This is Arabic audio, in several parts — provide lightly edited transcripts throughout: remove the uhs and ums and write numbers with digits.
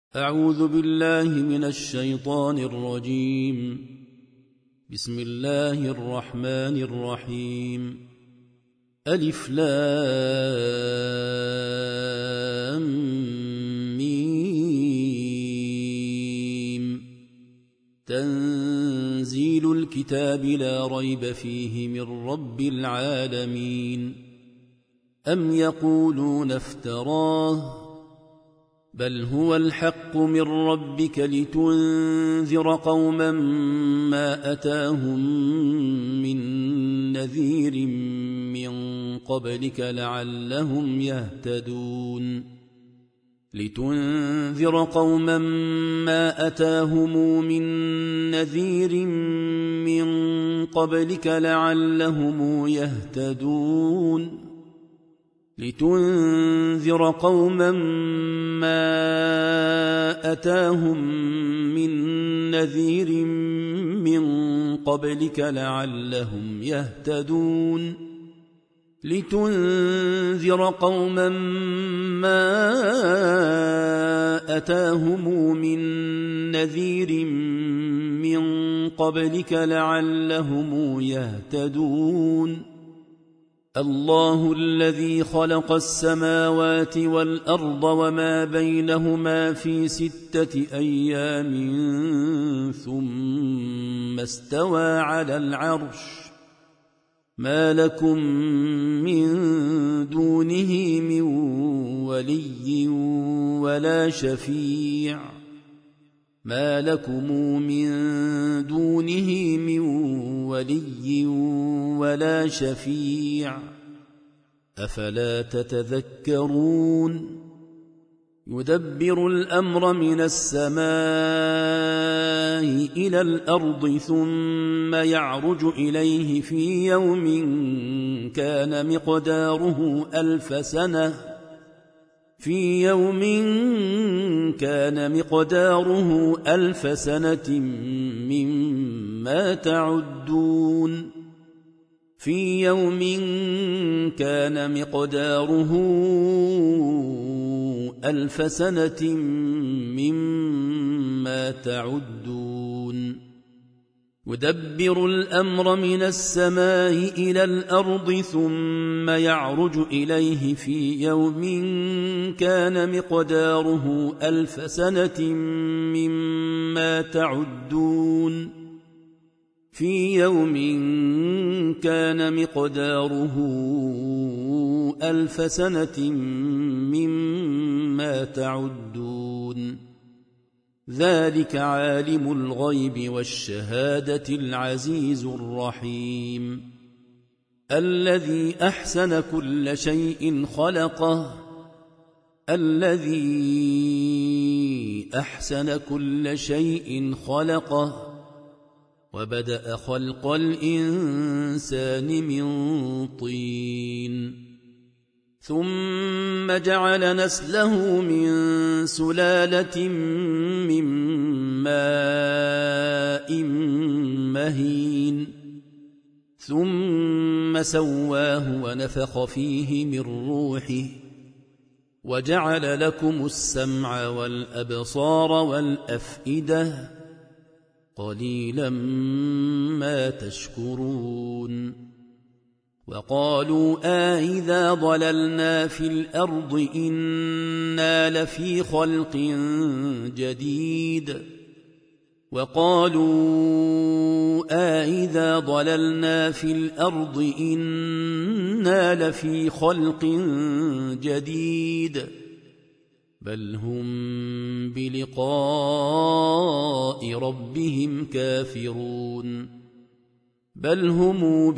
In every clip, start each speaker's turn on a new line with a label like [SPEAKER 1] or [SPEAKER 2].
[SPEAKER 1] أعوذ بالله من الشيطان الرجيم. بسم الله الرحمن الرحيم. ألف لام ميم. تنزيل الكتاب لا ريب فيه من رب العالمين. أم يقولون افتراه بل هو الحق من ربك لتنذر قوما ما أتاهم من نذير من قبلك لعلهم يهتدون. لتنذر قوما ما أتاهم من نذير من قبلك لعلهم يهتدون. لتنذر قوما ما أتاهم من نذير من قبلك لعلهم يهتدون. لتنذر قوما ما أتاهم من نذير من قبلك لعلهم يهتدون. الله الذي خلق السماوات والأرض وما بينهما في 6 أيام ثم استوى على العرش ما لكم من دونه من ولي ولا شفيع ما لكم من دونه من ولي ولا شفيع أفلا تتذكرون. يدبر الأمر من السماء إلى الأرض ثم يعرج إليه في يوم كان مقداره 1000 سنة في يوم كان مقداره 1000 سنة مما تعدون. في يوم كان مقداره 1000 سنة مما تعدون. يدبر الأمر من السماء إلى الأرض ثم يعرج إليه في يوم كان مقداره 1000 سنة مما تعدون. في يوم كان مقداره 1000 سنة مما تعدون. ذلك عالم الغيب والشهادة العزيز الرحيم. الذي أحسن كل شيء خلقه. الذي أحسن كل شيء خلقه وبدأ خلق الإنسان من طين ثم جعل نسله من سلالة من ماء مهين ثم سواه ونفخ فيه من روحه وجعل لكم السمع والأبصار والأفئدة قليلا ما تشكرون. وقالوا أإذا ضللنا في الأرض إنا لفي خلق جديد. وقالوا أإذا ضللنا في الأرض إنا لفي خلق جديد بل هم بلقاء ربهم كافرون. بل هم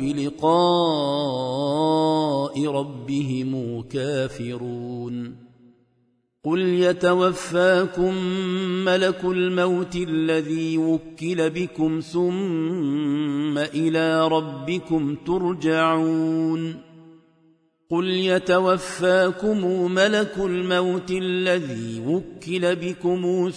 [SPEAKER 1] بلقاء ربهم كافرون. قل يتوفاكم ملك الموت الذي وكل بكم ثم إلى ربكم ترجعون. قل يتوفاكم ملك الموت الذي وكل بكم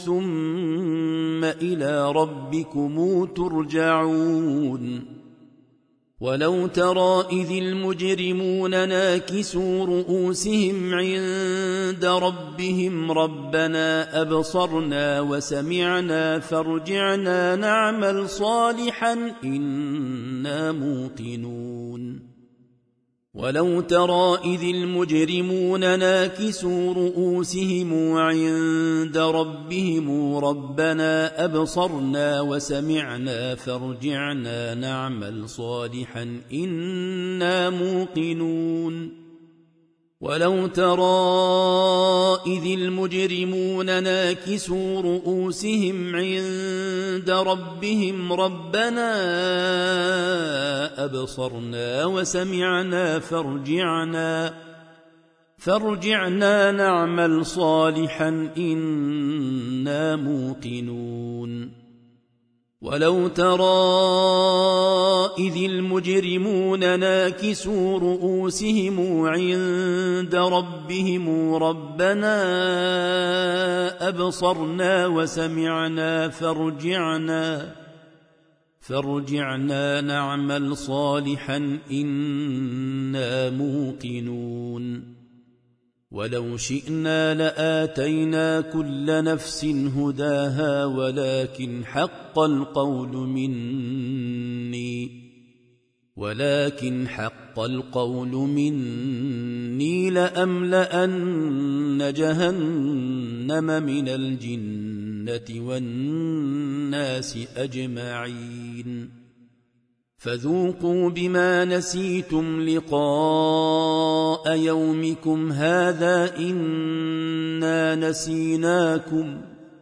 [SPEAKER 1] ثم إلى ربكم ترجعون. ولو ترى إذ المجرمون ناكسوا رؤوسهم عند ربهم ربنا أبصرنا وسمعنا فارجعنا نعمل صالحا إنا موقنون ولو ترى إذ المجرمون ناكسوا رؤوسهم عند ربهم ربنا أبصرنا وسمعنا فارجعنا نعمل صالحا إنا موقنون ولو ترى إذ المجرمون ناكسوا رؤوسهم عند ربهم ربنا أبصرنا وسمعنا فارجعنا نعمل صالحا إنا موقنون ولو ترى إذ المجرمون ناكسوا رؤوسهم عند ربهم ربنا أبصرنا وسمعنا فارجعنا نعمل صالحا إنا موقنون ولو شئنا لآتينا كل نفس هداها ولكن حق القول مني لأملأن جهنم من الجنة والناس أجمعين فذوقوا بما نسيتم لقاء يومكم هذا إنا نسيناكم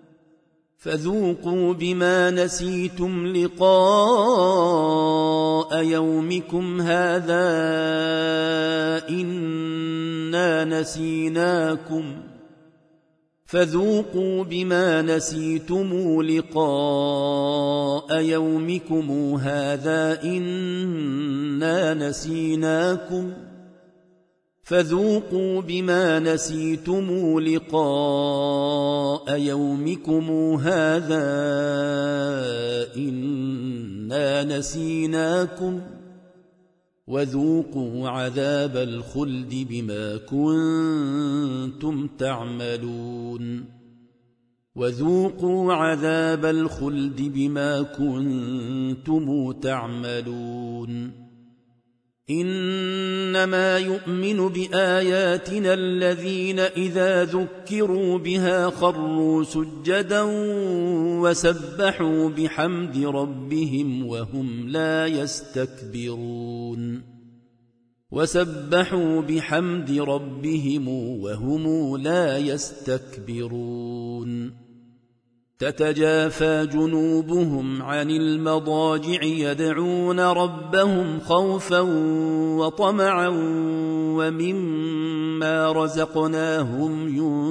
[SPEAKER 1] فذوقوا بما نسيتم لقاء يومكم هذا إنا نسيناكم وذوقوا عذاب الخلد بما كنتم تعملون إنما يؤمن بآياتنا الذين إذا ذكروا بها خروا سجدا وسبحوا بحمد ربهم وهم لا يستكبرون تتجافى جنوبهم عن المضاجع يدعون ربهم خوفا وطمعا ومما رزقناهم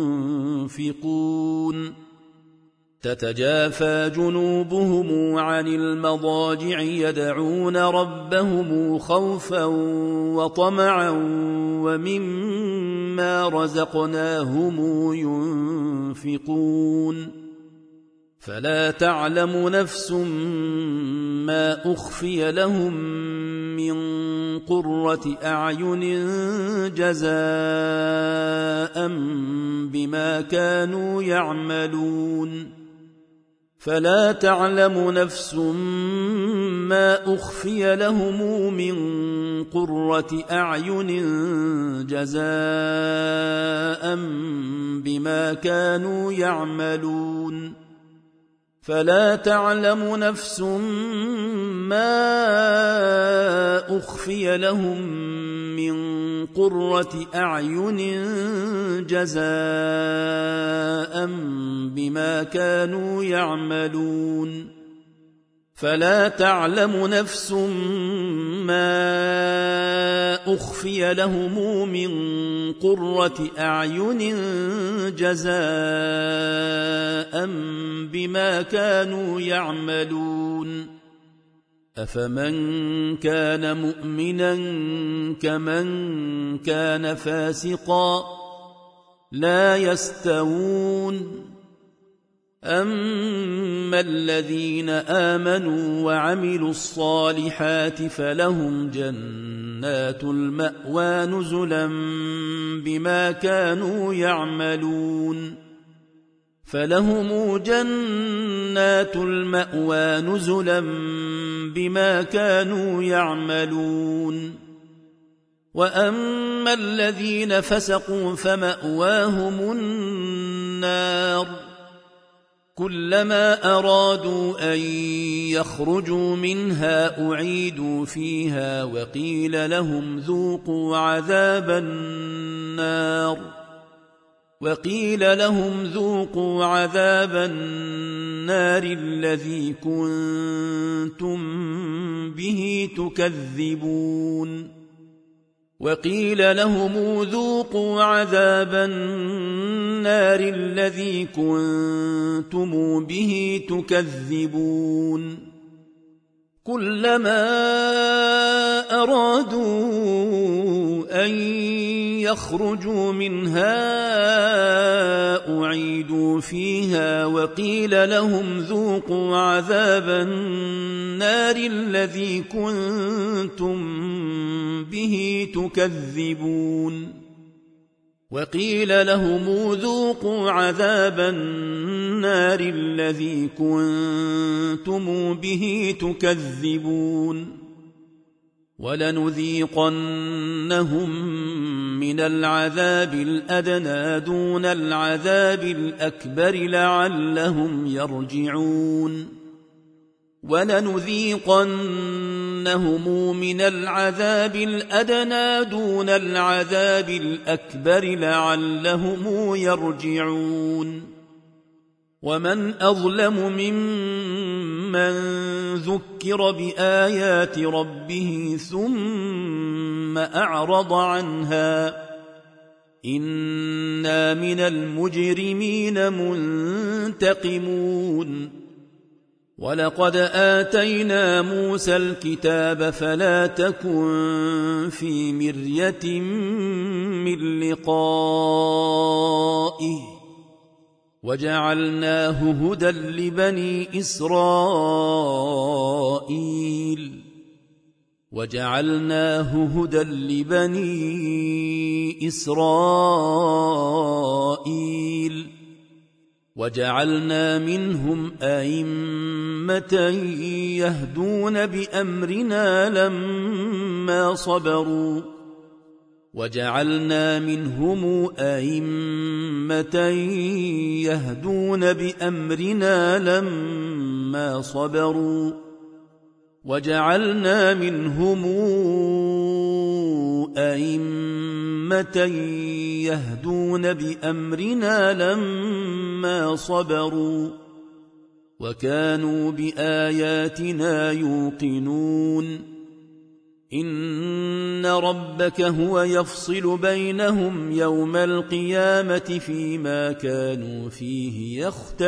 [SPEAKER 1] ينفقون فلا تعلم نفس ما أخفي لهم من قرة أعين جزاء بما كانوا يعملون فلا تعلم نفس ما أخفي لهم من قرة أعين جزاء بما كانوا يعملون فلا تعلم نفس ما أخفي لهم من قرة أعين جزاء بما كانوا يعملون أفمن كان مؤمنا كمن كان فاسقا لا يستوون أما الذين آمنوا وعملوا الصالحات فلهم جنات المأوى نزلا بما كانوا يعملون وأما الذين فسقوا فمأواهم النار كلما أرادوا أن يخرجوا منها أعيدوا فيها وقيل لهم ذوقوا عذاب النار الذي كنتم به تكذبون كلما أرادوا أن يخرجوا منها أعيدوا فيها وقيل لهم ذوقوا عذاب النار الذي كنتم به تكذبون ولنذيقنهم من العذاب الأدنى دون العذاب الأكبر لعلهم يرجعون ومن أظلم ممن ذكر بآيات ربه ثم أعرض عنها إنا من المجرمين منتقمون ولقد آتينا موسى الكتاب فلا تكن في مرية من لقائه وجعلناه هدى لبني إسرائيل وجعلنا منهم أئمة يهدون بأمرنا لما صبروا وكانوا بآياتنا يوقنون إن ربك هو يفصل بينهم يوم القيامة فيما كانوا فيه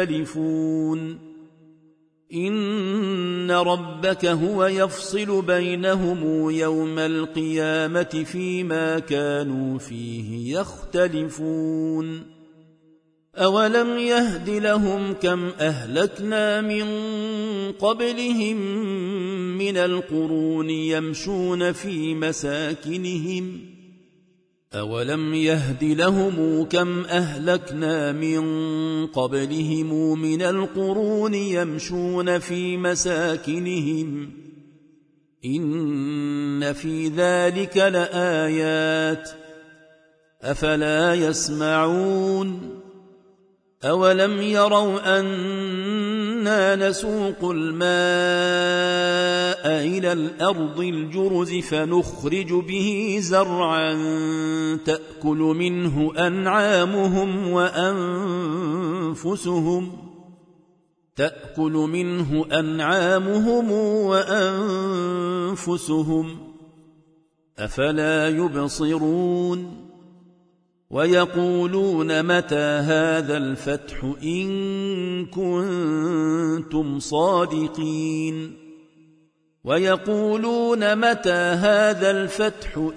[SPEAKER 1] يختلفون أولم يهد لهم كم أهلكنا من قبلهم من القرون يمشون في مساكنهم إن في ذلك لآيات أفلا يسمعون أولم يروا أنا نسوق الماء إلى الأرض الجرز فنخرج به زرعا تأكل منه أنعامهم وأنفسهم أفلا يبصرون ويقولون متى هذا الفتح إن كنتم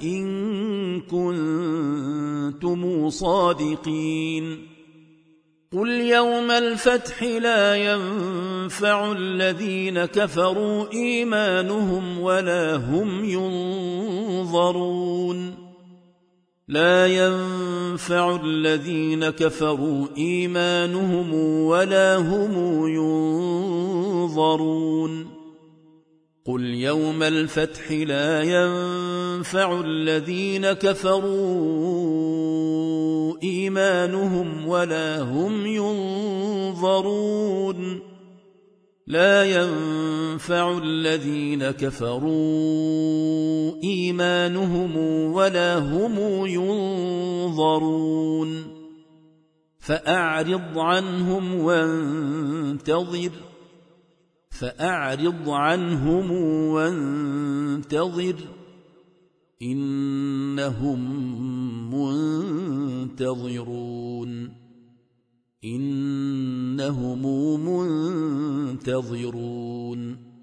[SPEAKER 1] صادقين قل يوم الفتح لا ينفع الذين كفروا إيمانهم ولا هم ينظرون لا ينفع الذين كفروا إيمانهم ولا هم ينظرون قل يوم الفتح لا ينفع الذين كفروا إيمانهم ولا هم ينظرون لا ينفع الذين كفروا إيمانهم ولا هم ينظرون فأعرض عنهم وانتظر إنهم منتظرون